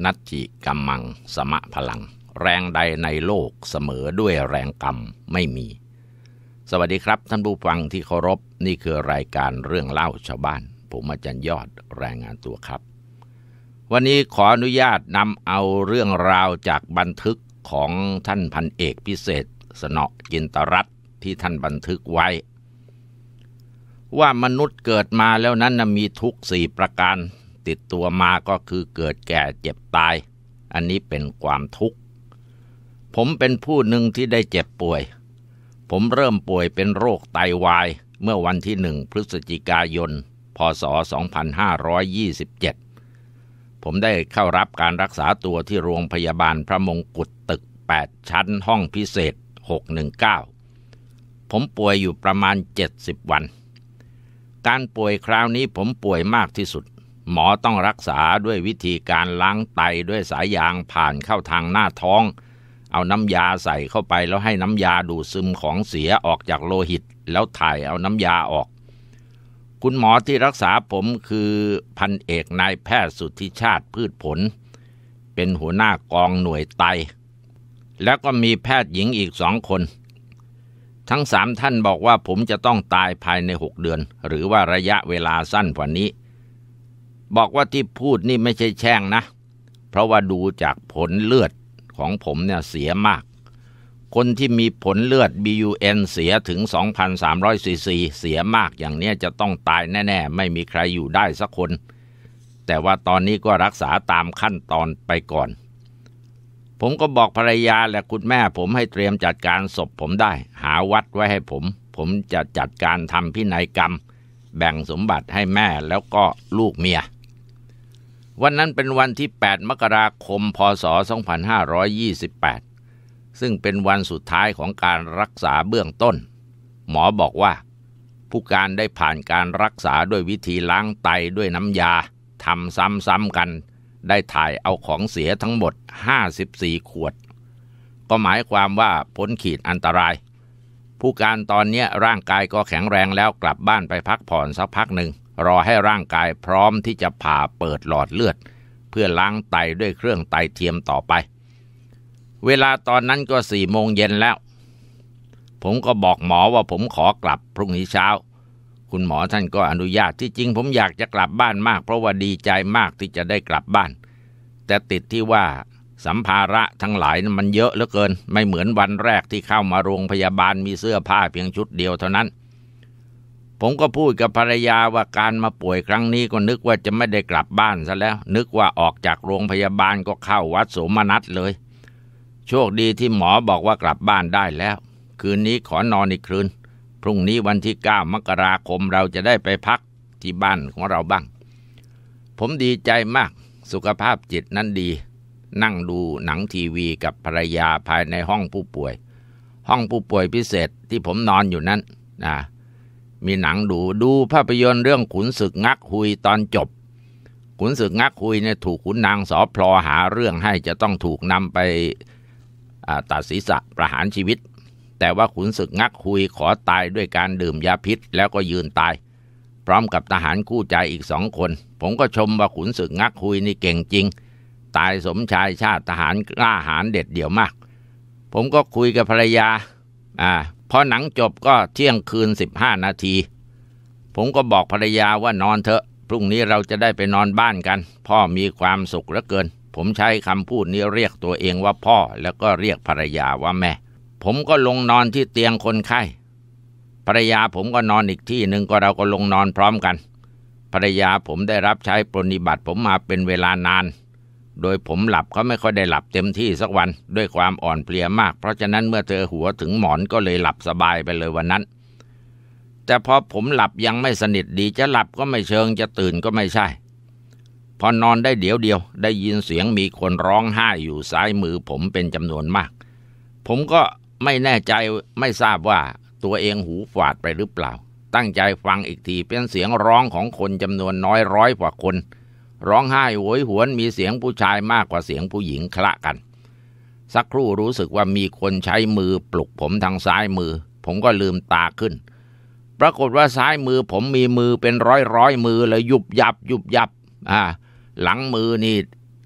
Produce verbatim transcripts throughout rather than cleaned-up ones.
นัตถิกัมมังสมะพลังแรงใดในโลกเสมอด้วยแรงกรรมไม่มีสวัสดีครับท่านผู้ฟังที่เคารพนี่คือรายการเรื่องเล่าชาวบ้านผมอาจารย์ยอดรายงานตัวครับวันนี้ขออนุญาตนำเอาเรื่องราวจากบันทึกของท่านพันเอกพิเศษสนอจินตรัตน์ที่ท่านบันทึกไว้ว่ามนุษย์เกิดมาแล้วนั้นมีทุกข์สี่ประการติดตัวมาก็คือเกิดแก่เจ็บตายอันนี้เป็นความทุกข์ผมเป็นผู้หนึ่งที่ได้เจ็บป่วยผมเริ่มป่วยเป็นโรคไตวายเมื่อวันที่หนึ่งพฤศจิกายนพ.ศ. สองพันห้าร้อยยี่สิบเจ็ดผมได้เข้ารับการรักษาตัวที่โรงพยาบาลพระมงกุฎตึกแปดชั้นห้องพิเศษหกหนึ่งเก้าผมป่วยอยู่ประมาณเจ็ดสิบวันการป่วยคราวนี้ผมป่วยมากที่สุดหมอต้องรักษาด้วยวิธีการล้างไตด้วยสายยางผ่านเข้าทางหน้าท้องเอาน้ำยาใส่เข้าไปแล้วให้น้ำยาดูดซึมของเสียออกจากโลหิตแล้วถ่ายเอาน้ำยาออกคุณหมอที่รักษาผมคือพันเอกนายแพทย์สุทธิชาติพืชผลเป็นหัวหน้ากองหน่วยไตแล้วก็มีแพทย์หญิงอีกสองคนทั้งสามท่านบอกว่าผมจะต้องตายภายในหกเดือนหรือว่าระยะเวลาสั้นกว่านี้บอกว่าที่พูดนี่ไม่ใช่แช่งนะเพราะว่าดูจากผลเลือดของผมเนี่ยเสียมากคนที่มีผลเลือด บี ยู เอ็น เสียถึง สองพันสามร้อย ซีซี เสียมากอย่างเนี้ยจะต้องตายแน่ๆไม่มีใครอยู่ได้สักคนแต่ว่าตอนนี้ก็รักษาตามขั้นตอนไปก่อนผมก็บอกภรรยาและคุณแม่ผมให้เตรียมจัดการศพผมได้หาวัดไว้ให้ผมผมจะจัดการทำพินัยกรรมแบ่งสมบัติให้แม่แล้วก็ลูกเมียวันนั้นเป็นวันที่แปดมกราคมพ.ศ. สองพันห้าร้อยยี่สิบแปดซึ่งเป็นวันสุดท้ายของการรักษาเบื้องต้นหมอบอกว่าผู้การได้ผ่านการรักษาด้วยวิธีล้างไตด้วยน้ำยาทำซ้ำๆกันได้ถ่ายเอาของเสียทั้งหมดห้าสิบสี่ขวดก็หมายความว่าพ้นขีดอันตรายผู้การตอนนี้ร่างกายก็แข็งแรงแล้วกลับบ้านไปพักผ่อนสักพักหนึ่งรอให้ร่างกายพร้อมที่จะผ่าเปิดหลอดเลือดเพื่อล้างไตด้วยเครื่องไตเทียมต่อไปเวลาตอนนั้นก็สี่โมงเย็นแล้วผมก็บอกหมอว่าผมขอกลับพรุ่งนี้เช้าคุณหมอท่านก็อนุญาตที่จริงผมอยากจะกลับบ้านมากเพราะว่าดีใจมากที่จะได้กลับบ้านแต่ติดที่ว่าสัมภาระทั้งหลายมันเยอะเหลือเกินไม่เหมือนวันแรกที่เข้ามาโรงพยาบาลมีเสื้อผ้าเพียงชุดเดียวเท่านั้นผมก็พูดกับภรรยาว่าการมาป่วยครั้งนี้ก็นึกว่าจะไม่ได้กลับบ้านซะแล้วนึกว่าออกจากโรงพยาบาลก็เข้าวัดโสมนัสเลยโชคดีที่หมอบอกว่ากลับบ้านได้แล้วคืนนี้ขอนอนอีกคืนพรุ่งนี้วันที่เก้ามกราคมเราจะได้ไปพักที่บ้านของเราบ้างผมดีใจมากสุขภาพจิตนั้นดีนั่งดูหนังทีวีกับภรรยาภายในห้องผู้ป่วยห้องผู้ป่วยพิเศษที่ผมนอนอยู่นั้นนะมีหนังดูดูภาพยนตร์เรื่องขุนศึกงักฮุยตอนจบขุนศึกงักฮุยเนี่ยถูกขุนนางสอพลอหาเรื่องให้จะต้องถูกนำไปตัดศีรษะประหารชีวิตแต่ว่าขุนศึกงักฮุยขอตายด้วยการดื่มยาพิษแล้วก็ยืนตายพร้อมกับทหารคู่ใจอีกสองคนผมก็ชมว่าขุนศึกงักฮุยนี่เก่งจริงตายสมชายชาติทหารกล้าหาญเด็ดเดี่ยวมากผมก็คุยกับภรรยาอ่าพอหนังจบก็เที่ยงคืนสิบห้านาทีผมก็บอกภรรยาว่านอนเถอะพรุ่งนี้เราจะได้ไปนอนบ้านกันพ่อมีความสุขเหลือเกินผมใช้คำพูดนี้เรียกตัวเองว่าพ่อแล้วก็เรียกภรรยาว่าแม่ผมก็ลงนอนที่เตียงคนไข้ภรรยาผมก็นอนอีกที่หนึ่งก็เราก็ลงนอนพร้อมกันภรรยาผมได้รับใช้ปรนนิบัติผมมาเป็นเวลานานโดยผมหลับเขาไม่ค่อยได้หลับเต็มที่สักวันด้วยความอ่อนเพลียมากเพราะฉะนั้นเมื่อเธอหัวถึงหมอนก็เลยหลับสบายไปเลยวันนั้นแต่พอผมหลับยังไม่สนิทดีจะหลับก็ไม่เชิงจะตื่นก็ไม่ใช่พอนอนได้เดี๋ยวเดียวได้ยินเสียงมีคนร้องไห้อยู่ซ้ายมือผมเป็นจำนวนมากผมก็ไม่แน่ใจไม่ทราบว่าตัวเองหูฝาดไปหรือเปล่าตั้งใจฟังอีกทีเป็นเสียงร้องของคนจำนวนน้อยร้อยกว่าคนร้องไห้โหยหวนมีเสียงผู้ชายมากกว่าเสียงผู้หญิงคละกันสักครู่รู้สึกว่ามีคนใช้มือปลุกผมทางซ้ายมือผมก็ลืมตาขึ้นปรากฏว่าซ้ายมือผมมีมือเป็นร้อยร้อยมือเลยยุบยับยุบยับอ่าหลังมือนี่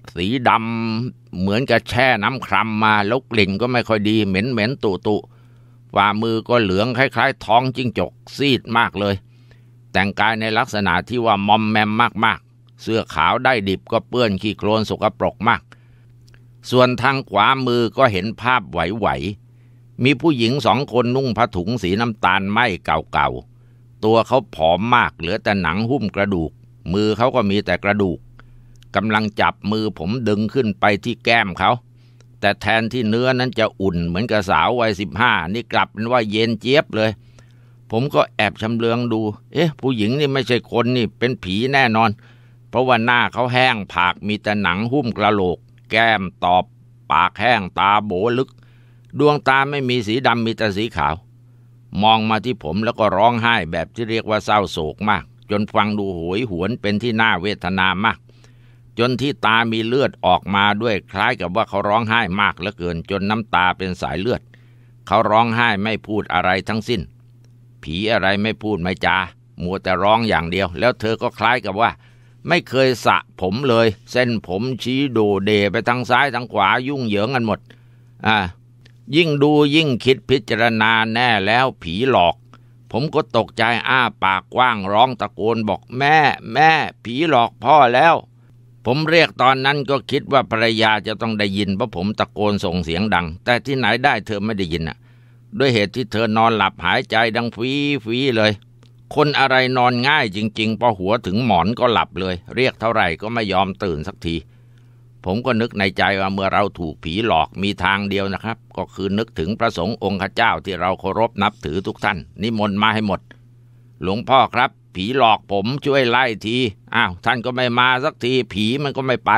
สีดำเหมือนกับแช่น้ำครามมาแล้วกลิ่นก็ไม่ค่อยดีเหม็นเหม็นตุตุฝ่ามือก็เหลืองคล้ายๆท้องจิ้งจกซีดมากเลยแต่งกายในลักษณะที่ว่ามอมแมมมากๆเสื้อขาวได้ดิบก็เปื้อนขี้โคลนสกปรกมากส่วนทางขวามือก็เห็นภาพไหวๆมีผู้หญิงสองคนนุ่งผ้าถุงสีน้ำตาลไหม้เก่าๆตัวเขาผอมมากเหลือแต่หนังหุ้มกระดูกมือเขาก็มีแต่กระดูกกำลังจับมือผมดึงขึ้นไปที่แก้มเขาแต่แทนที่เนื้อนั้นจะอุ่นเหมือนกับสาววัยสิบห้านี่กลับเป็นว่าเย็นเจี๊ยบเลยผมก็แอบชำเลืองดูเอ๊ะผู้หญิงนี่ไม่ใช่คนนี่เป็นผีแน่นอนเพราะว่าหน้าเขาแห้งผากมีแต่หนังหุ้มกระโหลกแก้มตอบปากแห้งตาโบลึกดวงตาไม่มีสีดำมีแต่สีขาวมองมาที่ผมแล้วก็ร้องไห้แบบที่เรียกว่าเศร้าโศกมากจนฟังดูโหยหวนเป็นที่น่าเวทนามากจนที่ตามีเลือดออกมาด้วยคล้ายกับว่าเขาร้องไห้มากเหลือเกินจนน้ำตาเป็นสายเลือดเขาร้องไห้ไม่พูดอะไรทั้งสิ้นผีอะไรไม่พูดไม่จามัวแต่ร้องอย่างเดียวแล้วเธอก็คล้ายกับว่าไม่เคยสระผมเลยเส้นผมชี้โดเดไปทางซ้ายทางขวายุ่งเหยิงกันหมดอ่ายิ่งดูยิ่งคิดพิจารณาแน่แล้วผีหลอกผมก็ตกใจอ้าปากกว้างร้องตะโกนบอกแม่แม่ผีหลอกพ่อแล้วผมเรียกตอนนั้นก็คิดว่าภรรยาจะต้องได้ยินเพราะผมตะโกนส่งเสียงดังแต่ที่ไหนได้เธอไม่ได้ยินอ่ะด้วยเหตุที่เธอนอนหลับหายใจดังฟีฟีเลยคนอะไรนอนง่ายจริงๆพอหัวถึงหมอนก็หลับเลยเรียกเท่าไหร่ก็ไม่ยอมตื่นสักทีผมก็นึกในใจว่าเมื่อเราถูกผีหลอกมีทางเดียวนะครับก็คือนึกถึงพระสงฆ์องค์เจ้าที่เราเคารพนับถือทุกท่านนิมนต์มาให้หมดหลวงพ่อครับผีหลอกผมช่วยไล่ทีอ้าวท่านก็ไม่มาสักทีผีมันก็ไม่ไป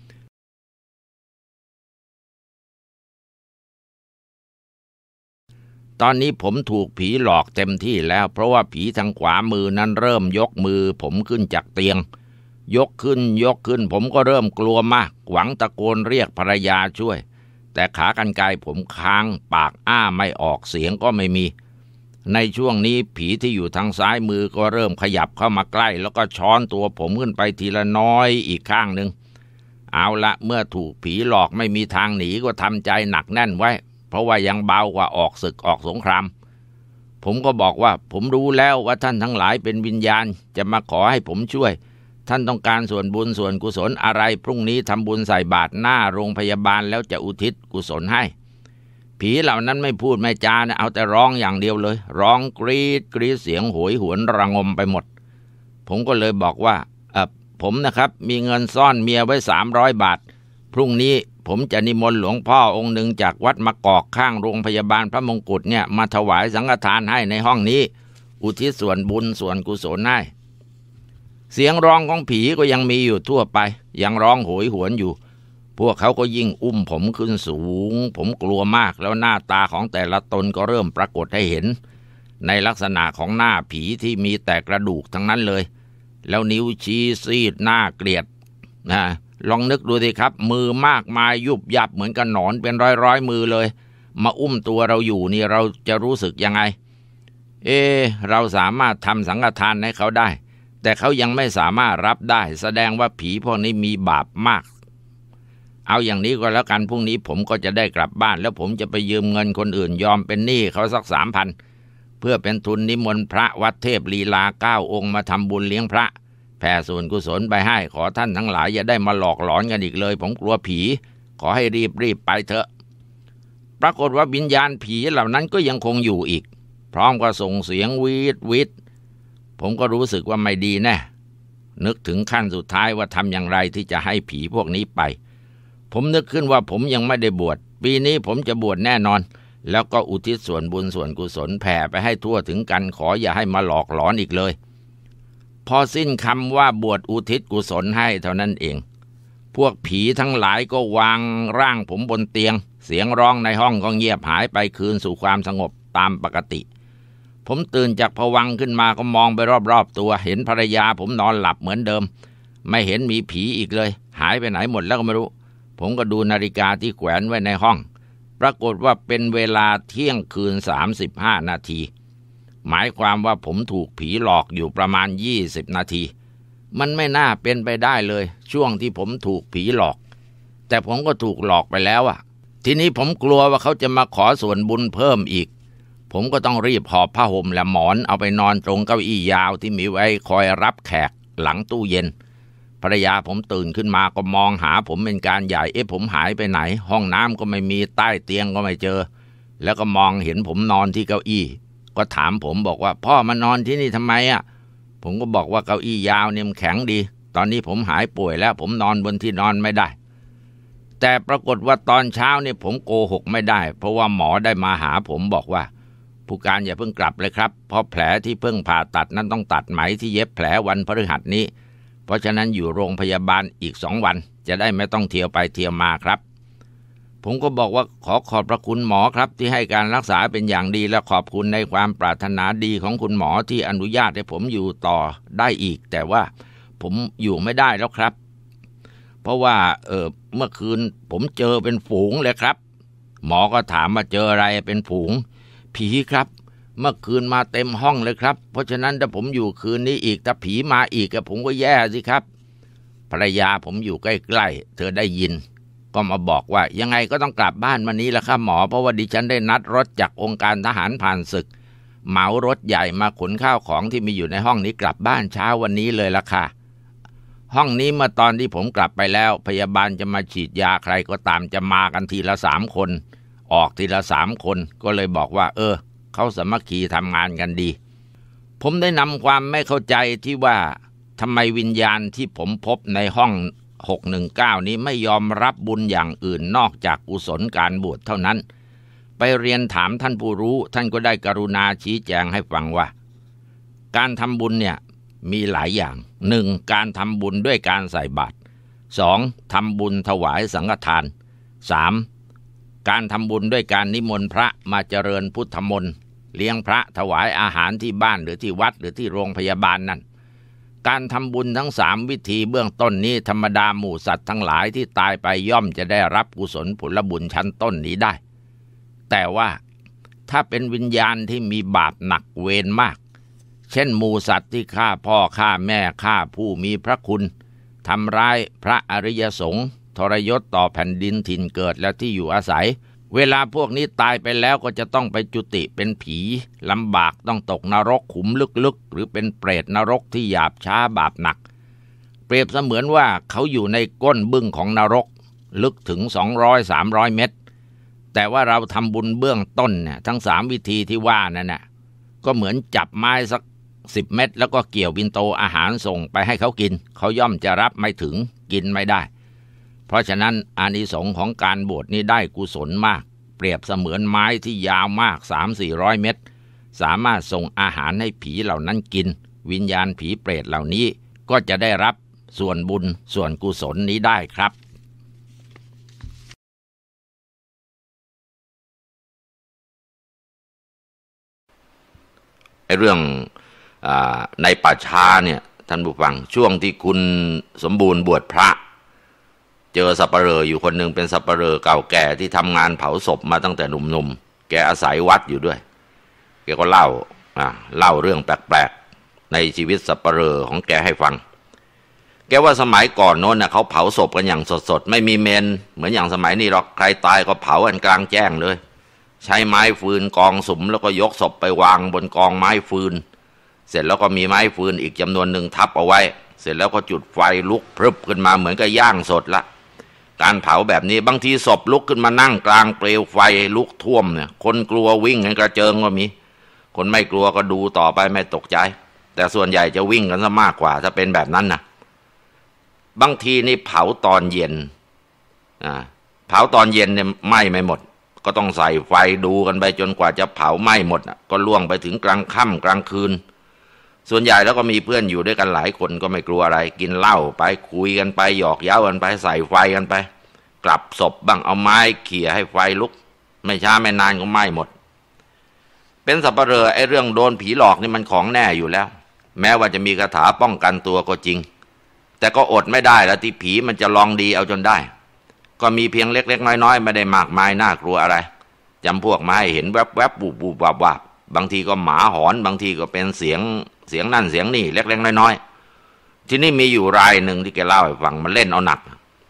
ตอนนี้ผมถูกผีหลอกเต็มที่แล้วเพราะว่าผีทางขวามือนั้นเริ่มยกมือผมขึ้นจากเตียงยกขึ้นยกขึ้นผมก็เริ่มกลัวมากหวังตะโกนเรียกภรรยาช่วยแต่ขากรรไกรผมค้างปากอ้าไม่ออกเสียงก็ไม่มีในช่วงนี้ผีที่อยู่ทางซ้ายมือก็เริ่มขยับเข้ามาใกล้แล้วก็ช้อนตัวผมขึ้นไปทีละน้อยอีกข้างหนึ่งเอาละเมื่อถูกผีหลอกไม่มีทางหนีก็ทำใจหนักแน่นไว้เพราะว่ายังเบากว่าออกศึกออกสงครามผมก็บอกว่าผมรู้แล้วว่าท่านทั้งหลายเป็นวิญญาณจะมาขอให้ผมช่วยท่านต้องการส่วนบุญส่วนกุศลอะไรพรุ่งนี้ทำบุญใส่บาตรหน้าโรงพยาบาลแล้วจะอุทิศกุศลให้ผีเหล่านั้นไม่พูดไม่จานะเอาแต่ร้องอย่างเดียวเลยร้องกรีดกรีดเสียงโหยหวนระงมไปหมดผมก็เลยบอกว่าเออผมนะครับมีเงินซ่อนเมียไว้สามร้อยบาทพรุ่งนี้ผมจะนิมนต์หลวงพ่อองค์หนึ่งจากวัดมะกอกข้างโรงพยาบาลพระมงกุฎเนี่ยมาถวายสังฆทานให้ในห้องนี้อุทิศส่วนบุญส่วนกุศลให้เสียงร้องของผีก็ยังมีอยู่ทั่วไปยังร้องโหยหวนอยู่พวกเขาก็ยิ่งอุ้มผมขึ้นสูงผมกลัวมากแล้วหน้าตาของแต่ละตนก็เริ่มปรากฏให้เห็นในลักษณะของหน้าผีที่มีแต่กระดูกทั้งนั้นเลยแล้วนิ้วชี้ซีดหน้าเกลียดนะลองนึกดูสิครับมือมากมายยุบยับเหมือนกับหนอนเป็นร้อยร้อยมือเลยมาอุ้มตัวเราอยู่นี่เราจะรู้สึกยังไงเอเราสามารถทำสังฆทานให้เขาได้แต่เขายังไม่สามารถรับได้แสดงว่าผีพวกนี้มีบาปมากเอาอย่างนี้ก็แล้วกันพรุ่งนี้ผมก็จะได้กลับบ้านแล้วผมจะไปยืมเงินคนอื่นยอมเป็นหนี้เขาสักสามพันเพื่อเป็นทุนนิมนต์พระวัดเทพลีลาเก้าองค์มาทำบุญเลี้ยงพระแผ่ส่วนกุศลไปให้ขอท่านทั้งหลายอย่าได้มาหลอกหลอนกันอีกเลยผมกลัวผีขอให้รีบรีบไปเถอะปรากฏว่าวิญญาณผีเหล่านั้นก็ยังคงอยู่อีกพร้อมกับส่งเสียงวีดวีดผมก็รู้สึกว่าไม่ดีแน่นึกถึงขั้นสุดท้ายว่าทำอย่างไรที่จะให้ผีพวกนี้ไปผมนึกขึ้นว่าผมยังไม่ได้บวชปีนี้ผมจะบวชแน่นอนแล้วก็อุทิศส่วนบุญส่วนกุศลแผ่ไปให้ทั่วถึงกันขออย่าให้มาหลอกหลอนอีกเลยพอสิ้นคำว่าบวชอุทิศกุศลให้เท่านั้นเองพวกผีทั้งหลายก็วางร่างผมบนเตียงเสียงร้องในห้องก็เงียบหายไปคืนสู่ความสงบตามปกติผมตื่นจากภวังค์ขึ้นมาก็มองไปรอบๆตัวเห็นภรรยาผมนอนหลับเหมือนเดิมไม่เห็นมีผีอีกเลยหายไปไหนหมดแล้วก็ไม่รู้ผมก็ดูนาฬิกาที่แขวนไว้ในห้องปรากฏว่าเป็นเวลาเที่ยงคืนสามสิบห้านาทีหมายความว่าผมถูกผีหลอกอยู่ประมาณยี่สิบนาทีมันไม่น่าเป็นไปได้เลยช่วงที่ผมถูกผีหลอกแต่ผมก็ถูกหลอกไปแล้วอ่ะทีนี้ผมกลัวว่าเขาจะมาขอส่วนบุญเพิ่มอีกผมก็ต้องรีบหอบผ้าห่มและหมอนเอาไปนอนตรงเก้าอี้ยาวที่มีไว้คอยรับแขกหลังตู้เย็นภรรยาผมตื่นขึ้นมาก็มองหาผมเป็นการใหญ่เอ๊ะผมหายไปไหนห้องน้ำก็ไม่มีใต้เตียงก็ไม่เจอแล้วก็มองเห็นผมนอนที่เก้าอี้ก็ถามผมบอกว่าพ่อมานอนที่นี่ทำไมอ่ะผมก็บอกว่าเก้าอี้ยาวเนี่ยมันแข็งดีตอนนี้ผมหายป่วยแล้วผมนอนบนที่นอนไม่ได้แต่ปรากฏว่าตอนเช้าเนี่ยผมโกหกไม่ได้เพราะว่าหมอได้มาหาผมบอกว่าผู้การอย่าเพิ่งกลับเลยครับเพราะแผลที่เพิ่งผ่าตัดนั้นต้องตัดไหมที่เย็บแผลวันพฤหัสนี้เพราะฉะนั้นอยู่โรงพยาบาลอีกสองวันจะได้ไม่ต้องเที่ยวไปเที่ยวมาครับผมก็บอกว่าขอขอบพระคุณหมอครับที่ให้การรักษาเป็นอย่างดีและขอบคุณในความปรารถนาดีของคุณหมอที่อนุญาตให้ผมอยู่ต่อได้อีกแต่ว่าผมอยู่ไม่ได้แล้วครับเพราะว่าเออเมื่อคืนผมเจอเป็นฝูงเลยครับหมอก็ถามว่าเจออะไรเป็นฝูงผีครับเมื่อคืนมาเต็มห้องเลยครับเพราะฉะนั้นถ้าผมอยู่คืนนี้อีกถ้าผีมาอีกผมก็แย่สิครับภรรยาผมอยู่ใกล้ๆเธอได้ยินก็มาบอกว่ายังไงก็ต้องกลับบ้านวันนี้ละครับหมอเพราะว่าดิฉันได้นัดรถจากองค์การทหารผ่านศึกเหมารถใหญ่มาขนข้าวของที่มีอยู่ในห้องนี้กลับบ้านเช้าวันนี้เลยละค่ะห้องนี้เมื่อตอนที่ผมกลับไปแล้วพยาบาลจะมาฉีดยาใครก็ตามจะมากันทีละสามคนออกทีละสามคนก็เลยบอกว่าเออเขาสามัคคีทำงานกันดีผมได้นำความไม่เข้าใจที่ว่าทำไมวิญญาณที่ผมพบในห้องหกหนึ่งเก้านี้ไม่ยอมรับบุญอย่างอื่นนอกจากกุศลการบวชเท่านั้นไปเรียนถามท่านผู้รู้ท่านก็ได้กรุณาชี้แจงให้ฟังว่าการทำบุญเนี่ยมีหลายอย่างหนึ่งการทำบุญด้วยการใส่บาตรสองทำบุญถวายสังฆทานสามการทำบุญด้วยการนิมนต์พระมาเจริญพุทธมนต์เลี้ยงพระถวายอาหารที่บ้านหรือที่วัดหรือที่โรงพยาบาลนั่นการทำบุญทั้งสามวิธีเบื้องต้นนี้ธรรมดาหมู่สัตว์ทั้งหลายที่ตายไปย่อมจะได้รับกุศลผลบุญชั้นต้นนี้ได้แต่ว่าถ้าเป็นวิญญาณที่มีบาปหนักเวรมากเช่นหมู่สัตว์ที่ฆ่าพ่อฆ่าแม่ฆ่าผู้มีพระคุณทำร้ายพระอริยสงฆ์ทรยศต่อแผ่นดินถิ่นเกิดและที่อยู่อาศัยเวลาพวกนี้ตายไปแล้วก็จะต้องไปจุติเป็นผีลำบากต้องตกนรกขุมลึกๆหรือเป็นเปรตนรกที่หยาบช้าบาปหนักเปรียบเสมือนว่าเขาอยู่ในก้นบึ้งของนรกลึกถึง สองร้อย สามร้อย เมตรแต่ว่าเราทำบุญเบื้องต้นเนี่ยทั้งสามวิธีที่ว่านั่นน่ะก็เหมือนจับไม้สักสิบเม็ดแล้วก็เกี่ยวบินโตอาหารส่งไปให้เขากินเขาย่อมจะรับไม่ถึงกินไม่ได้เพราะฉะนั้นอานิสงส์ของการบวชนี้ได้กุศลมากเปรียบเสมือนไม้ที่ยาวมาก สามถึงสี่ร้อย เมตรสามารถส่งอาหารให้ผีเหล่านั้นกินวิญญาณผีเปรตเหล่านี้ก็จะได้รับส่วนบุญส่วนกุศลนี้ได้ครับไอ้เรื่องอ่าในป่าช้าเนี่ยท่านผู้ฟังช่วงที่คุณสมบูรณ์บวชพระเจอสัปเหร่ออยู่คนหนึ่งเป็นสัปเหร่อเก่าแก่ที่ทำงานเผาศพมาตั้งแต่หนุ่มๆแกอาศัยวัดอยู่ด้วยแกก็เล่าอ่าเล่าเรื่องแปลกๆในชีวิตสัปเหร่อของแกให้ฟังแกว่าสมัยก่อนโน้นน่ะเขาเผาศพกันอย่างสดๆไม่มีเมนเหมือนอย่างสมัยนี้หรอกใครตายก็เผากันกลางแจ้งเลยใช้ไม้ฟืนกองสุมแล้วก็ยกศพไปวางบนกองไม้ฟืนเสร็จแล้วก็มีไม้ฟืนอีกจำนวนหนึ่งทับเอาไว้เสร็จแล้วก็จุดไฟลุกพรึบขึ้นมาเหมือนกับย่างสดละการเผาแบบนี้บางทีศพลุกขึ้นมานั่งกลางเปลวไฟลุกท่วมเนี่ยคนกลัววิ่งกันกระเจิงก็มีคนไม่กลัวก็ดูต่อไปไม่ตกใจแต่ส่วนใหญ่จะวิ่งกันซะมากกว่าถ้าเป็นแบบนั้นนะบางทีนี่เผาตอนเย็นอ่าเผาตอนเย็นเนี่ยไหม้ไม่หมดก็ต้องใส่ไฟดูกันไปจนกว่าจะเผาไหม้หมดก็ล่วงไปถึงกลางค่ำกลางคืนส่วนใหญ่แล้วก็มีเพื่อนอยู่ด้วยกันหลายคนก็ไม่กลัวอะไรกินเหล้าไปคุยกันไปหยอกเย้ากันไปใส่ไฟกันไปกลับศพบ้างเอาไม้เขี่ยให้ไฟลุกไม่ช้าไม่นานก็ไหม้หมดเป็นสัปเหร่อไอ้เรื่องโดนผีหลอกนี่มันของแน่อยู่แล้วแม้ว่าจะมีคาถาป้องกันตัวก็จริงแต่ก็อดไม่ได้แล้วที่ผีมันจะลองดีเอาจนได้ก็มีเพียงเล็กๆน้อยๆไม่ได้มากมายน่ากลัวอะไรจำพวกมาให้เห็นแวบๆบูบๆวับๆบางทีก็หมาหอนบางทีก็เป็นเสียงเสียงนั่นเสียงนี่เล็กๆน้อยๆที่นี่มีอยู่รายหนึ่งที่แกเล่าให้ฟังมันเล่นเอาหนัก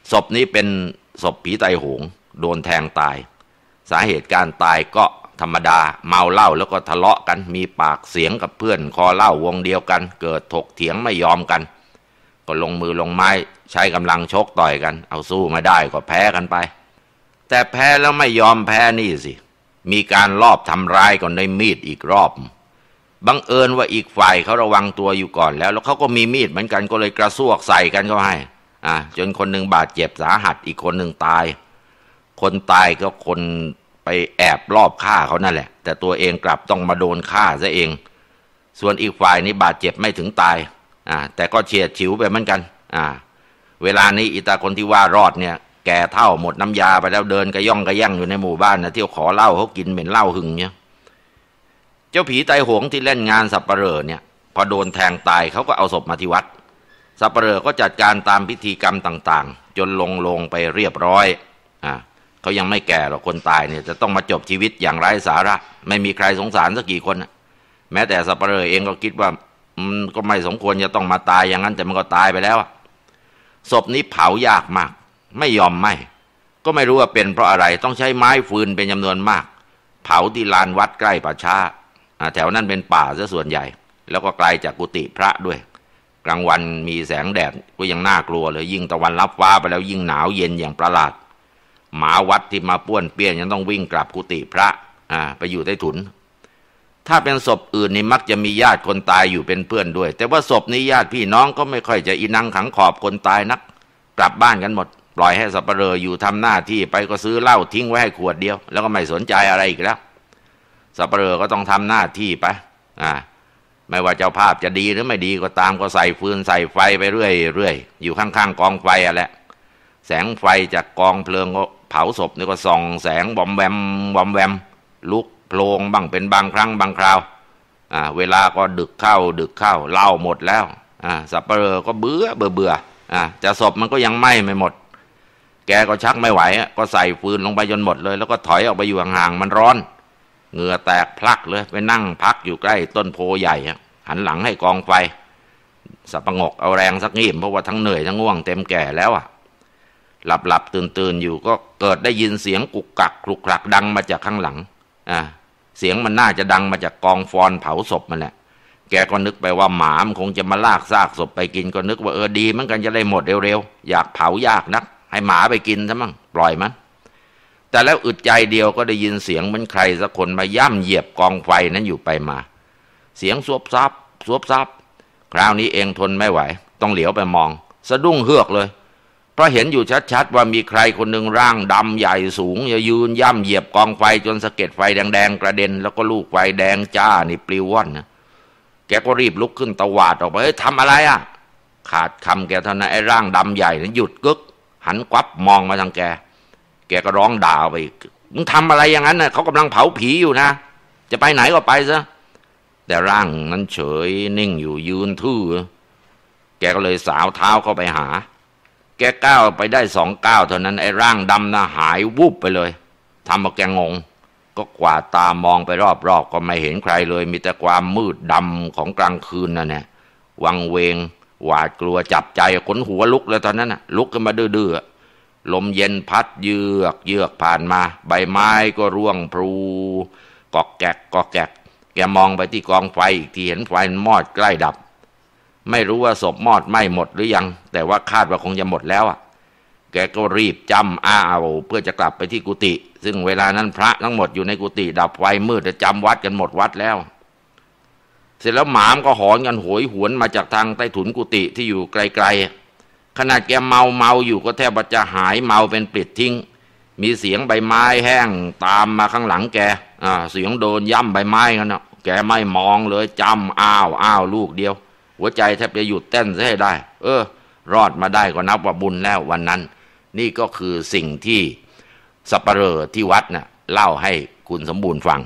ศพนี้เป็นศพผีไตโหงโดนแทงตายสาเหตุการตายก็ธรรมดาเมาเหล้าแล้วก็ทะเลาะกันมีปากเสียงกับเพื่อนคอเหล้าวงเดียวกันเกิดถกเถียงไม่ยอมกันก็ลงมือลงไม้ใช้กำลังชกต่อยกันเอาสู้ไม่ได้ก็แพ้กันไปแต่แพ้แล้วไม่ยอมแพ้นี่สิมีการลอบทำร้ายกันด้วยมีดอีกรอบบังเอิญว่าอีกฝ่ายเขาระวังตัวอยู่ก่อนแล้วแล้วเขาก็มีมีดเหมือนกันก็เลยกระซวกใส่กันก็ให้อ่าจนคนหนึ่งบาดเจ็บสาหัสอีกคนหนึ่งตายคนตายก็คนไปแอบลอบฆ่าเขานั่นแหละแต่ตัวเองกลับต้องมาโดนฆ่าซะเองส่วนอีกฝ่ายนี้บาดเจ็บไม่ถึงตายอ่าแต่ก็เฉียดฉิวไปเหมือนกันอ่าเวลานี้อีตาคนที่ว่ารอดเนี่ยแก่เท่าหมดน้ำยาไปแล้วเดินกระย่องกระแย่งอยู่ในหมู่บ้านนะเที่ยวขอเหล้าเขากินเหม็นเหล้าหึงเนี่ยเจ้าผีไตโหงที่เล่นงานสับปะเหร่อเนี่ยพอโดนแทงตายเขาก็เอาศพมาที่วัดสับปะเหร่อก็จัดการตามพิธีกรรมต่างๆจนลงลงไปเรียบร้อยอ่าเขายังไม่แก่หรอกคนตายเนี่ยจะต้องมาจบชีวิตอย่างไร้สาระไม่มีใครสงสารสักกี่คนนะแม้แต่สับปะเหร่อเองก็คิดว่ามันก็ไม่สมควรจะต้องมาตายอย่างนั้นแต่มันก็ตายไปแล้วศพนี้เผายากมากไม่ยอมไหม้ก็ไม่รู้ว่าเป็นเพราะอะไรต้องใช้ไม้ฟืนเป็นจำนวนมากเผาที่ลานวัดใกล้ป่าช้าแถวนั้นเป็นป่าซะส่วนใหญ่แล้วก็ไกลจากกุฏิพระด้วยกลางวันมีแสงแดดก็ยังน่ากลัวเลยยิ่งตะวันลับฟ้าไปแล้วยิ่งหนาวเย็นอย่างประหลาดหมาวัดที่มาป้วนเปี้ยนยังต้องวิ่งกลับกุฏิพระอ่าไปอยู่ใต้ถุนถ้าเป็นศพอื่นนี่มักจะมีญาติคนตายอยู่เป็นเพื่อนด้วยแต่ว่าศพนี้ญาติพี่น้องก็ไม่ค่อยจะอินังขังขอบคนตายนักกลับบ้านกันหมดปล่อยให้สับปะเหร่ออยู่ทำหน้าที่ไปก็ซื้อเหล้าทิ้งไว้ให้ขวดเดียวแล้วก็ไม่สนใจอะไรอีกแล้วสับปะเหร่อก็ต้องทำหน้าที่ไปอ่าไม่ว่าเจ้าภาพจะดีหรือไม่ดีก็ตามก็ใส่ฟืนใส่ไฟไปเรื่อยเรื่อยอยู่ข้างๆกองไฟอ่ะแหละแสงไฟจากกองเพลิงก็เผาศพนี่ก็ส่องแสงบอมแวมบอมแวมลุกโพลงบ้างเป็นบางครั้งบางคราวอ่าเวลาก็ดึกเข้าดึกเข้าเหล้าหมดแล้วอ่าสับปะเหร่อก็เบื่อเบื่อเบื่ออ่าแต่ศพมันก็ยังไหม้ไม่หมดแกก็ชักไม่ไหวก็ใส่ฟืนลงไปจนหมดเลยแล้วก็ถอยออกไปอยู่ห่างๆมันร้อนเหงื่อแตกพลักเลยไปนั่งพักอยู่ใกล้ต้นโพใหญ่หันหลังให้กองไฟสับประงกเอาแรงสักงีบเพราะว่าทั้งเหนื่อยทั้งง่วงเต็มแก่แล้วอ่ะหลับหลับตื่นตื่นอยู่ก็เกิดได้ยินเสียงกุกกักคลุกคลักดังมาจากข้างหลังอ่าเสียงมันน่าจะดังมาจากกองฟอนเผาศพมันแหละแกก็นึกไปว่าหมามันคงจะมาลากซากศพไปกินก็นึกว่าเออดีเหมือนกันจะได้หมดเร็วๆอยากเผายากนักให้หมาไปกินซะมั่งปล่อยมันแต่แล้วอึดใจเดียวก็ได้ยินเสียงเหมือนใครสักคนมาย่ำเหยียบกองไฟนั้นอยู่ไปมาเสียงสวบซับสวบซับคราวนี้เองทนไม่ไหวต้องเหลียวไปมองสะดุ้งเฮือกเลยเพราะเห็นอยู่ชัดๆว่ามีใครคนหนึ่งร่างดำใหญ่สูงยืนย่ำเหยียบกองไฟจนสะเก็ดไฟแดงๆกระเด็นแล้วก็ลูกไฟแดงจ้านี่ปลิวว่อนนะแกก็รีบลุกขึ้นตวาดออกไปเฮ้ยทำอะไรอ่ะขาดคำแกเท่านั้นไอ้ร่างดำใหญ่นั้นหยุดกึกหันกวับมองมาทางแกแกก็ร้องด่าไปมึงทำอะไรอย่างนั้นน่ะเขากำลังเผาผีอยู่นะจะไปไหนก็ไปซะแต่ร่างนั้นเฉยนิ่งอยู่ยืนทื่อแกก็เลยสาวเท้าเข้าไปหาแกก้าวไปได้สองก้าวเท่านั้นไอ้ร่างดำน่ะหายวุบไปเลยทำเอาแกงงก็กวาดตามองไปรอบๆก็ไม่เห็นใครเลยมีแต่ความมืดดำของกลางคืนนั่นแหละวังเวงหวาดกลัวจับใจขนหัวลุกเลยตอนนั้นน่ะลุกขึ้นมาดื้อๆลมเย็นพัดเยือกเยือกผ่านมาใบไม้ก็ร่วงพลูกอกแกกกอกแกกแกมองไปที่กองไฟอีกทีเห็นไฟมอดใกล้ดับไม่รู้ว่าศพมอดไหม้หมดหรือยังแต่ว่าคาดว่าคงจะหมดแล้วอ่ะแกก็รีบจำอ้าวเพื่อจะกลับไปที่กุฏิซึ่งเวลานั้นพระทั้งหมดอยู่ในกุฏิดับไฟมืดจะจำวัดกันหมดวัดแล้วเสร็จแล้วหมามก็หอนกันโหยหวนมาจากทางใต้ถุนกุฏิที่อยู่ไกลๆขนาดแกเมาเมาอยู่ก็แทบจะหายเมาเป็นปลิดทิ้งมีเสียงใบไม้แห้งตามมาข้างหลังแกอ่าเสียงโดนย่ำใบไม้กันนะแกไม่มองเลยจำอ้าวอ้าวลูกเดียวหัวใจแทบจะหยุดเต้นซะให้ได้เออรอดมาได้ก็นับว่าบุญแล้ววันนั้นนี่ก็คือสิ่งที่สัปเหร่อที่วัดน่ะเล่าให้คุณสมบูรณ์ฟัง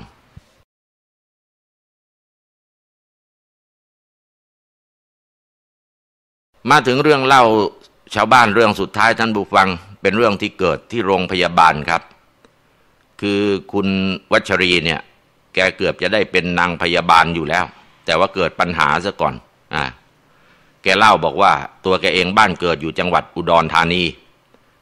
มาถึงเรื่องเล่าชาวบ้านเรื่องสุดท้ายท่านผู้ฟังเป็นเรื่องที่เกิดที่โรงพยาบาลครับคือคุณวัชรีเนี่ยแกเกือบจะได้เป็นนางพยาบาลอยู่แล้วแต่ว่าเกิดปัญหาซะก่อนอ่าแกเล่าบอกว่าตัวแกเองบ้านเกิดอยู่จังหวัดอุดรธานี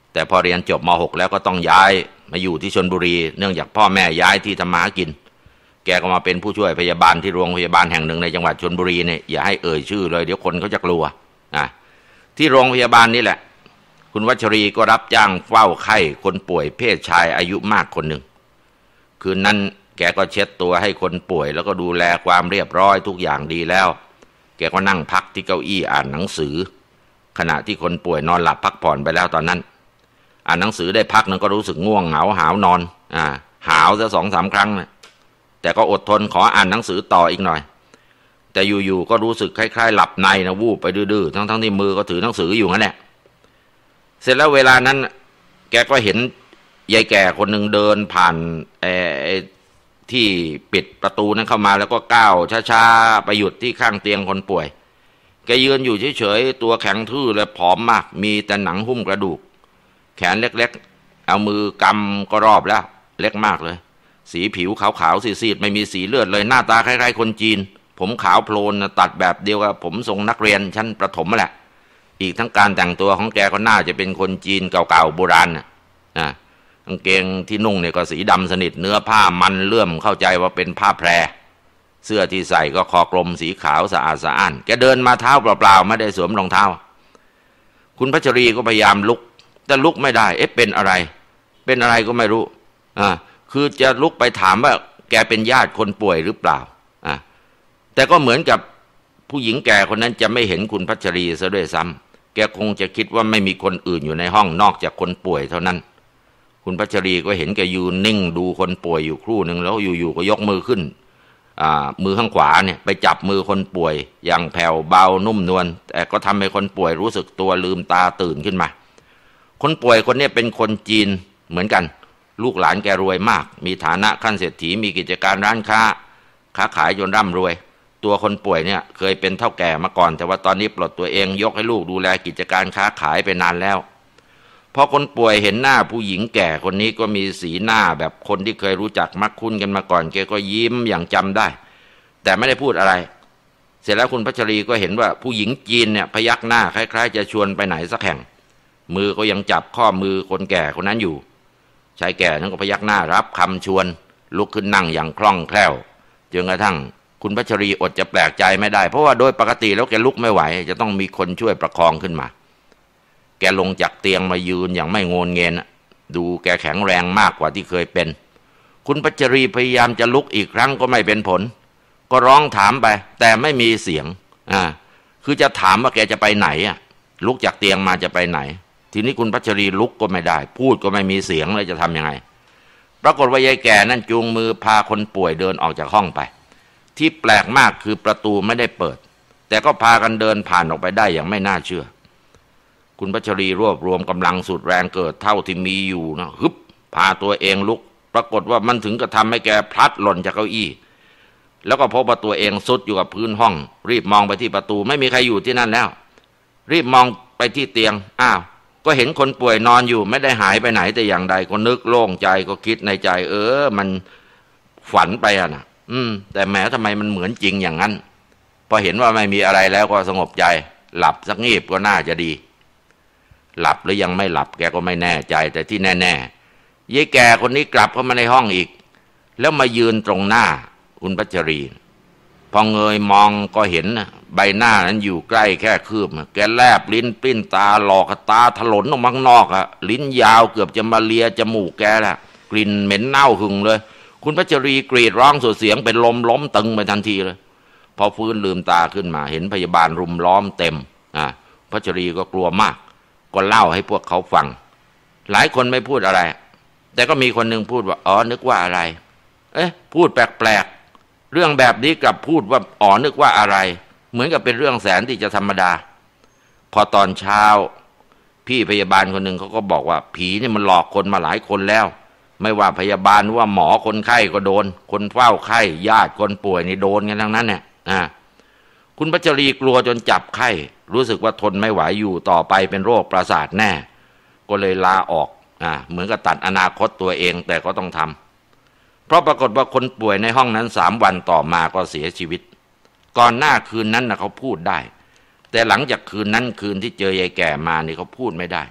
แต่พอเรียนจบม หกแล้วก็ต้องย้ายมาอยู่ที่ชลบุรีเนื่องจากพ่อแม่ย้ายที่ทำมาหากินแกก็มาเป็นผู้ช่วยพยาบาลที่โรงพยาบาลแห่งหนึ่งในจังหวัดชลบุรีเนี่ยอย่าให้เอ่ยชื่อเลยเดี๋ยวคนเขาจะกลัวอ่ะที่โรงพยาบาลนี่แหละคุณวัชรีก็รับจ้างเฝ้าไข้คนป่วยเพศชายอายุมากคนหนึ่งคืนนั้นแกก็เช็ดตัวให้คนป่วยแล้วก็ดูแลความเรียบร้อยทุกอย่างดีแล้วแกก็นั่งพักที่เก้าอี้อ่านหนังสือขณะที่คนป่วยนอนหลับพักผ่อนไปแล้วตอนนั้นอ่านหนังสือได้พักนึงก็รู้สึกง่วงเหงาหาวนอนอ่าหาวซะสองสามครั้งนะแต่ก็อดทนขออ่านหนังสือต่ออีกหน่อยแต่อยู่ๆก็รู้สึกคล้ายๆหลับในนะวูบไปดื้อๆทั้งๆที่มือก็ถือหนังสืออยู่นั่นแหละเสร็จแล้วเวลานั้นแกก็เห็นยายแก่คนหนึ่งเดินผ่านไอ้ที่ปิดประตูนั้นเข้ามาแล้วก็ก้าวช้าๆไปหยุดที่ข้างเตียงคนป่วยแกยืนอยู่เฉยๆตัวแข็งทื่อและผอมมากมีแต่หนังหุ้มกระดูกแขนเล็กๆเอามือกำก็รอบแล้วเล็กมากเลยสีผิวขาวๆซีดๆไม่มีสีเลือดเลยหน้าตาคล้ายๆคนจีนผมขาวโพลนตัดแบบเดียวกับผมทรงนักเรียนชั้นประถมแหละอีกทั้งการแต่งตัวของแกก็น่าจะเป็นคนจีนเก่าๆโบราณนะกางเกงที่นุ่งเนี่ยก็สีดำสนิทเนื้อผ้ามันเลื่อมเข้าใจว่าเป็นผ้าแพรเสื้อที่ใส่ก็คอกลมสีขาวสะอาดสะอ้านแกเดินมาเท้าเปล่าๆไม่ได้สวมรองเท้าคุณพัชรีก็พยายามลุกแต่ลุกไม่ได้เอ๊ะเป็นอะไรเป็นอะไรก็ไม่รู้อ่าคือจะลุกไปถามว่าแกเป็นญาติคนป่วยหรือเปล่าอ่าแต่ก็เหมือนกับผู้หญิงแก่คนนั้นจะไม่เห็นคุณพัชรีซะด้วยซ้ำแกคงจะคิดว่าไม่มีคนอื่นอยู่ในห้องนอกจากคนป่วยเท่านั้นคุณพัชรีก็เห็นแกยืนนิ่งดูคนป่วยอยู่ครู่หนึ่งแล้วอยู่ๆก็ยกมือขึ้นอ่ามือข้างขวาเนี่ยไปจับมือคนป่วยอย่างแผ่วเบานุ่มนวลแต่ก็ทำให้คนป่วยรู้สึกตัวลืมตาตื่นขึ้นมาคนป่วยคนนี้เป็นคนจีนเหมือนกันลูกหลานแกรวยมากมีฐานะขั้นเศรษฐีมีกิจการร้านค้าค้าขายจนร่ำรวยตัวคนป่วยเนี่ยเคยเป็นเฒ่าแก่มาก่อนแต่ว่าตอนนี้ปลดตัวเองยกให้ลูกดูแลกิจการค้าขายไปนานแล้วพอคนป่วยเห็นหน้าผู้หญิงแก่คนนี้ก็มีสีหน้าแบบคนที่เคยรู้จักมักคุ้นกันมาก่อนแกก็ยิ้มอย่างจำได้แต่ไม่ได้พูดอะไรเสร็จแล้วคุณพัชรีก็เห็นว่าผู้หญิงจีนเนี่ยพยักหน้าคล้ายๆจะชวนไปไหนสักแห่งมือก็ยังจับข้อมือคนแก่คนนั้นอยู่ชายแก่นั้นก็พยักหน้ารับคำชวนลุกขึ้นนั่งอย่างคล่องแคล่วจนกระทั่งคุณพัชรีอดจะแปลกใจไม่ได้เพราะว่าโดยปกติแล้วแกลุกไม่ไหวจะต้องมีคนช่วยประคองขึ้นมาแกลงจากเตียงมายืนอย่างไม่โงนเงินดูแกแข็งแรงมากกว่าที่เคยเป็นคุณพัชรีพยายามจะลุกอีกครั้งก็ไม่เป็นผลก็ร้องถามไปแต่ไม่มีเสียงอ่าคือจะถามว่าแกจะไปไหนอ่ะลุกจากเตียงมาจะไปไหนทีนี้คุณพัชรีลุกก็ไม่ได้พูดก็ไม่มีเสียงเลยจะทำยังไงปรากฏว่ายายแก่นั่นจูงมือพาคนป่วยเดินออกจากห้องไปที่แปลกมากคือประตูไม่ได้เปิดแต่ก็พากันเดินผ่านออกไปได้อย่างไม่น่าเชื่อคุณพัชรีรวบรวมกำลังสุดแรงเกิดเท่าที่มีอยู่นะฮึบพาตัวเองลุกปรากฏว่ามันถึงกระทำให้แกพลัดหล่นจากเก้าอี้แล้วก็พบว่าตัวเองซุดอยู่กับพื้นห้องรีบมองไปที่ประตูไม่มีใครอยู่ที่นั่นแล้วรีบมองไปที่เตียงอ้าวก็เห็นคนป่วยนอนอยู่ไม่ได้หายไปไหนแต่อย่างใดก็นึกโล่งใจก็คิดในใจเออมันฝันไปอะนะอืมแต่แม้ทำไมมันเหมือนจริงอย่างนั้นพอเห็นว่าไม่มีอะไรแล้วก็สงบใจหลับสักงีบก็น่าจะดีหลับหรือยังไม่หลับแกก็ไม่แน่ใจแต่ที่แน่ๆยายแก่คนนี้กลับเข้ามาในห้องอีกแล้วมายืนตรงหน้าคุณพัชรีพอเงยมองก็เห็นใบหน้านั้นอยู่ใกล้แค่คืบแกแลบลิ้นปิ้นตาหลอกตาถลนออกมาข้างนอกอะลิ้นยาวเกือบจะมาเลียจมูกแกละกลิ่นเหม็นเน่าหึงเลยคุณพัชรีกรีดร้องสุดเสียงเป็นลมล้มตึงไปทันทีเลยพอฟื้นลืมตาขึ้นมาเห็นพยาบาลรุมล้อมเต็มอ่ะพัชรีก็กลัวมากก็เล่าให้พวกเขาฟังหลายคนไม่พูดอะไรแต่ก็มีคนหนึ่งพูดว่าอ๋อนึกว่าอะไรเอ๊ะพูดแปลกๆเรื่องแบบนี้กลับพูดว่าอ๋อนึกว่าอะไรเหมือนกับเป็นเรื่องแสนที่จะธรรมดาพอตอนเช้าพี่พยาบาลคนหนึ่งเขาก็บอกว่าผีนี่มันหลอกคนมาหลายคนแล้วไม่ว่าพยาบาลว่าหมอคนไข้ก็โดนคนเฝ้าไข้ญาติคนป่วยนี่โดนกันทั้งนั้นเนี่ยอ่าคุณพัชรีกลัวจนจับไข้รู้สึกว่าทนไม่ไหวอยู่ต่อไปเป็นโรคประสาทแน่ก็เลยลาออกอ่าเหมือนกับตัดอนาคตตัวเองแต่ก็ต้องทำเพราะปรากฏว่าคนป่วยในห้องนั้นสามวันต่อมาก็เสียชีวิตก่อนหน้าคืนนั้นนะเขาพูดได้แต่หลังจากคืนนั้นคืนที่เจอยายแก่มานี่เขาพูดไม่ได้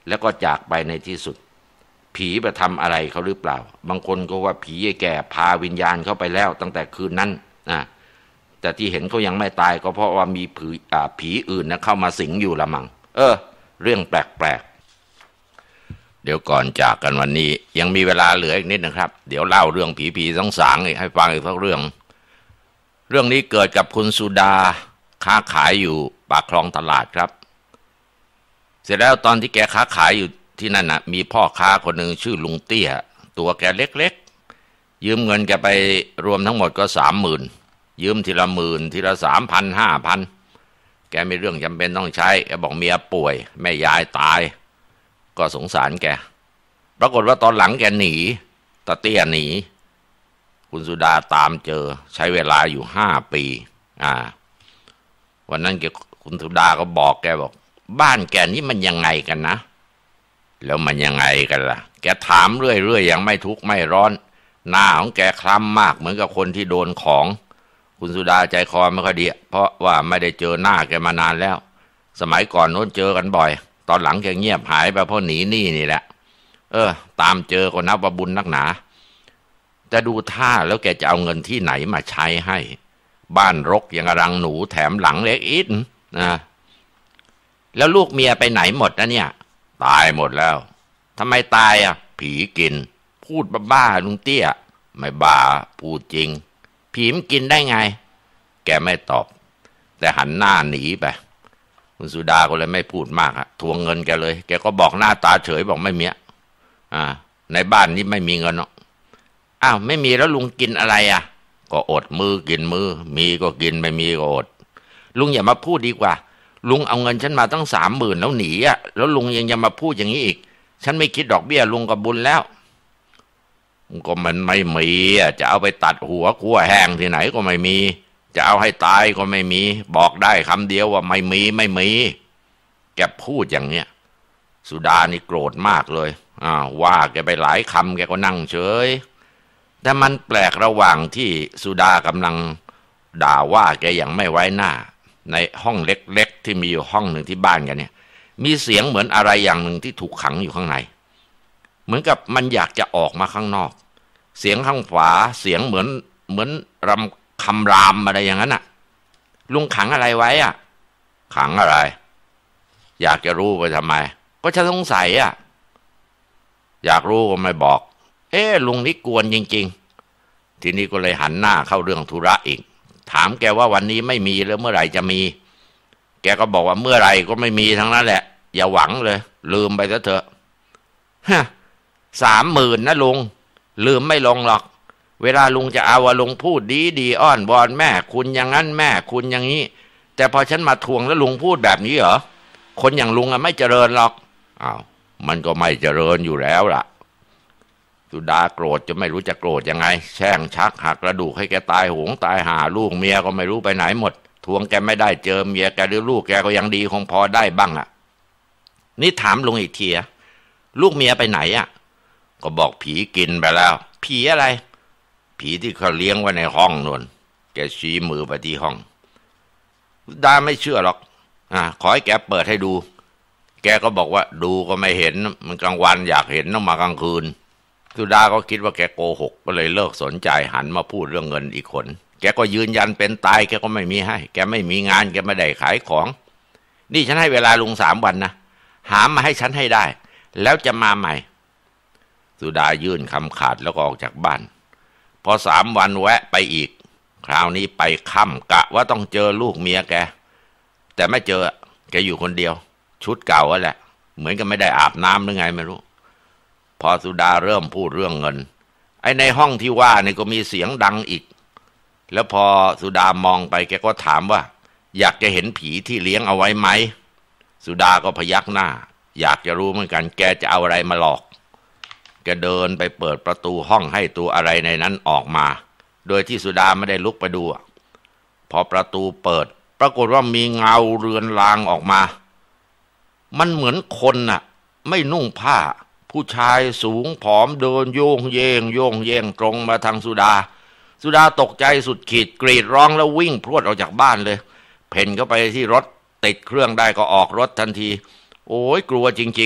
แล้วก็จากไปในที่สุดผีไปทำอะไรเขาหรือเปล่าบางคนก็ว่าผีไอ้แก่พาวิญญาณเข้าไปแล้วตั้งแต่คืนนั้นนะแต่ที่เห็นเขายังไม่ตายก็เพราะว่ามีผีอ่าผีอื่นนะเข้ามาสิงอยู่ละมังเออเรื่องแปลกๆเดี๋ยวก่อนจากกันวันนี้ยังมีเวลาเหลืออีกนิดนะครับเดี๋ยวเล่าเรื่องผีๆสางๆให้ฟังอีกสักเรื่องเรื่องนี้เกิดกับคุณสุดาค้าขายอยู่ปากคลองตลาดครับเสร็จแล้วตอนที่แกค้าขายอยู่ที่นั่นน่ะมีพ่อค้าคนหนึ่งชื่อลุงเตี้ยตัวแกเล็กๆยืมเงินแกไปรวมทั้งหมดก็สามหมื่นยืมทีละหมื่นทีละสามพันห้าพันแกมีเรื่องจำเป็นต้องใช้แกบอกเมียป่วยแม่ยายตายก็สงสารแกปรากฏว่าตอนหลังแกหนีตาเตี้ยหนีคุณสุดาตามเจอใช้เวลาอยู่ห้าปีอ่าวันนั้นแกคุณสุดาก็บอกแกบอกบ้านแกนี่มันยังไงกันนะแล้วมันยังไงกันล่ะแกถามเรื่อยๆยังไม่ทุกข์ไม่ร้อนหน้าของแกคล้ำมากเหมือนกับคนที่โดนของคุณสุดาใจคอไม่ค่อยดีเพราะว่าไม่ได้เจอหน้าแกมานานแล้วสมัยก่อนโน้นเจอกันบ่อยตอนหลังแกเงียบหายไปเพราะหนีหนี้นี่แหละเออตามเจอก็นับว่าบุญนักหนาแต่ดูท่าแล้วแกจะเอาเงินที่ไหนมาใช้ให้บ้านรกอย่างรังหนูแถมหลังเล็กอิดนะแล้วลูกเมียไปไหนหมดนะเนี่ยตายหมดแล้วทำไมตายอ่ะผีกินพูดบ้าๆลุงเตี้ยไม่บ้าพูดจริงผีมันกินได้ไงแกไม่ตอบแต่หันหน้าหนีไปคุณสุดาก็เลยไม่พูดมากฮะทวงเงินแกเลยแกก็บอกหน้าตาเฉยบอกไม่มีอ่าในบ้านนี้ไม่มีเงินเนาะอ้าวไม่มีแล้วลุงกินอะไรอ่ะก็อดมือกินมือมีก็กินไม่มีก็อดลุงอย่ามาพูดดีกว่าลุงเอาเงินฉันมาตั้งสามหมื่นแล้วหนีอ่ะแล้วลุงยังจะมาพูดอย่างนี้อีกฉันไม่คิดดอกเบี้ยลุงก็บุญแล้วก็มันไม่มีอ่ะจะเอาไปตัดหัวคั่วแห้งที่ไหนก็ไม่มีจะเอาให้ตายก็ไม่มีบอกได้คำเดียวว่าไม่มีไม่มีแกพูดอย่างเนี้ยสุดานี่โกรธมากเลยอ่าว่าแกไปหลายคำแกก็นั่งเฉยแต่มันแปลกระหว่างที่สุดากำลังด่าว่าแกอย่างไม่ไว้หน้าในห้องเล็กๆที่มีอยู่ห้องหนึ่งที่บ้านกันเนี่ยมีเสียงเหมือนอะไรอย่างหนึ่งที่ถูกขังอยู่ข้างในเหมือนกับมันอยากจะออกมาข้างนอกเสียงข้างขวาเสียงเหมือนเหมือนรำคำรามอะไรอย่างนั้นน่ะลุงขังอะไรไว้อ่ะขังอะไรอยากจะรู้ไปทำไมก็ฉันสงสัยอ่ะอยากรู้ก็ไม่บอกเอ๊ะลุงนี่กวนจริงๆทีนี้ก็เลยหันหน้าเข้าเรื่องธุระอีกถามแกว่าวันนี้ไม่มีแล้วเมื่อไหร่จะมีแกก็บอกว่าเมื่อไหร่ก็ไม่มีทั้งนั้นแหละอย่าหวังเลยลืมไปซะเถอะฮะสามหมื่นนะลุงลืมไม่ลงหรอกเวลาลุงจะเอาว่าลุงพูดดีดีอ้อนวอนแม่คุณอย่างนั้นแม่คุณอย่างนี้แต่พอฉันมาทวงแล้วลุงพูดแบบนี้เหรอคนอย่างลุงอะไม่เจริญหรอกอ้าวมันก็ไม่เจริญอยู่แล้วล่ะสุดาโกรธจะไม่รู้จะโกรธยังไงแช่งชักหักกระดูกให้แกตายโหงตายหาลูกเมียก็ไม่รู้ไปไหนหมดทวงแกไม่ได้เจอเมียแกหรือลูกแกก็ยังดีคงพอได้บ้างอ่ะนี่ถามลุงอีกทีอะลูกเมียไปไหนอ่ะก็บอกผีกินไปแล้วผีอะไรผีที่เขาเลี้ยงไว้ในห้องนวลแกชี้มือไปที่ห้องดาไม่เชื่อหรอกอ่ะขอให้แกเปิดให้ดูแกก็บอกว่าดูก็ไม่เห็นมันกลางวันอยากเห็นต้องมากลางคืนสุดาก็คิดว่าแกโกหกก็เลยเลิกสนใจหันมาพูดเรื่องเงินอีกคนแกก็ยืนยันเป็นตายแกก็ไม่มีให้แกไม่มีงานแกไม่ได้ขายของนี่ฉันให้เวลาลุงสามวันนะหามาให้ฉันให้ได้แล้วจะมาใหม่สุดายื่นคำขาดแล้วก็ออกจากบ้านพอสามวันแวะไปอีกคราวนี้ไปค่ำกะว่าต้องเจอลูกเมียแกแต่ไม่เจอแกอยู่คนเดียวชุดเก่าแหละเหมือนกับไม่ได้อาบน้ำหรือไงไม่รู้พอสุดาเริ่มพูดเรื่องเงินไอ้ในห้องที่ว่านี่ก็มีเสียงดังอีกแล้วพอสุดามองไปแกก็ถามว่าอยากจะเห็นผีที่เลี้ยงเอาไว้ไหมสุดาก็พยักหน้าอยากจะรู้เหมือนกันแกจะเอาอะไรมาหลอกแกเดินไปเปิดประตูห้องให้ตัวอะไรในนั้นออกมาโดยที่สุดาไม่ได้ลุกไปดูพอประตูเปิดปรากฏว่ามีเงาเรือนรางออกมามันเหมือนคนน่ะไม่นุ่งผ้าผู้ชายสูงผอมเดินโยงเยงโยงเยงตรงมาทางสุดาสุดาตกใจสุดขีดกรีดร้องแล้ววิ่งพรวดออกจากบ้านเลยเพ่นเข้าไปที่รถติดเครื่องได้ก็ออกรถทันทีโอ้ยกลัวจริงๆ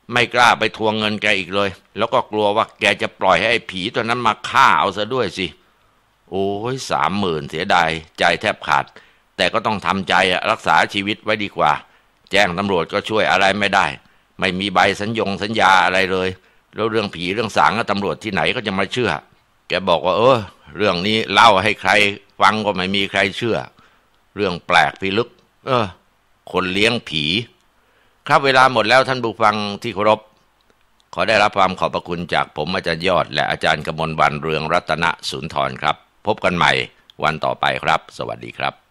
ไม่กล้าไปทวงเงินแกอีกเลยแล้วก็กลัวว่าแกจะปล่อยให้ไอ้ผีตัวนั้นมาฆ่าเอาซะด้วยสิโอ้ยสามหมื่นเสียดายใจแทบขาดแต่ก็ต้องทำใจอะรักษาชีวิตไว้ดีกว่าแจ้งตำรวจก็ช่วยอะไรไม่ได้ไม่มีใบสัญญงสัญญาอะไรเลยแล้วเรื่องผีเรื่องสางตำรวจที่ไหนก็จะมาเชื่อแกบอกว่าเออเรื่องนี้เล่าให้ใครฟังก็ไม่มีใครเชื่อเรื่องแปลกพิลึกเออคนเลี้ยงผีครับเวลาหมดแล้วท่านผู้ฟังที่เคารพขอได้รับความขอบพระคุณจากผมอาจารย์ยอดและอาจารย์กมลวรรณเรืองรัตนสุนทรครับพบกันใหม่วันต่อไปครับสวัสดีครับ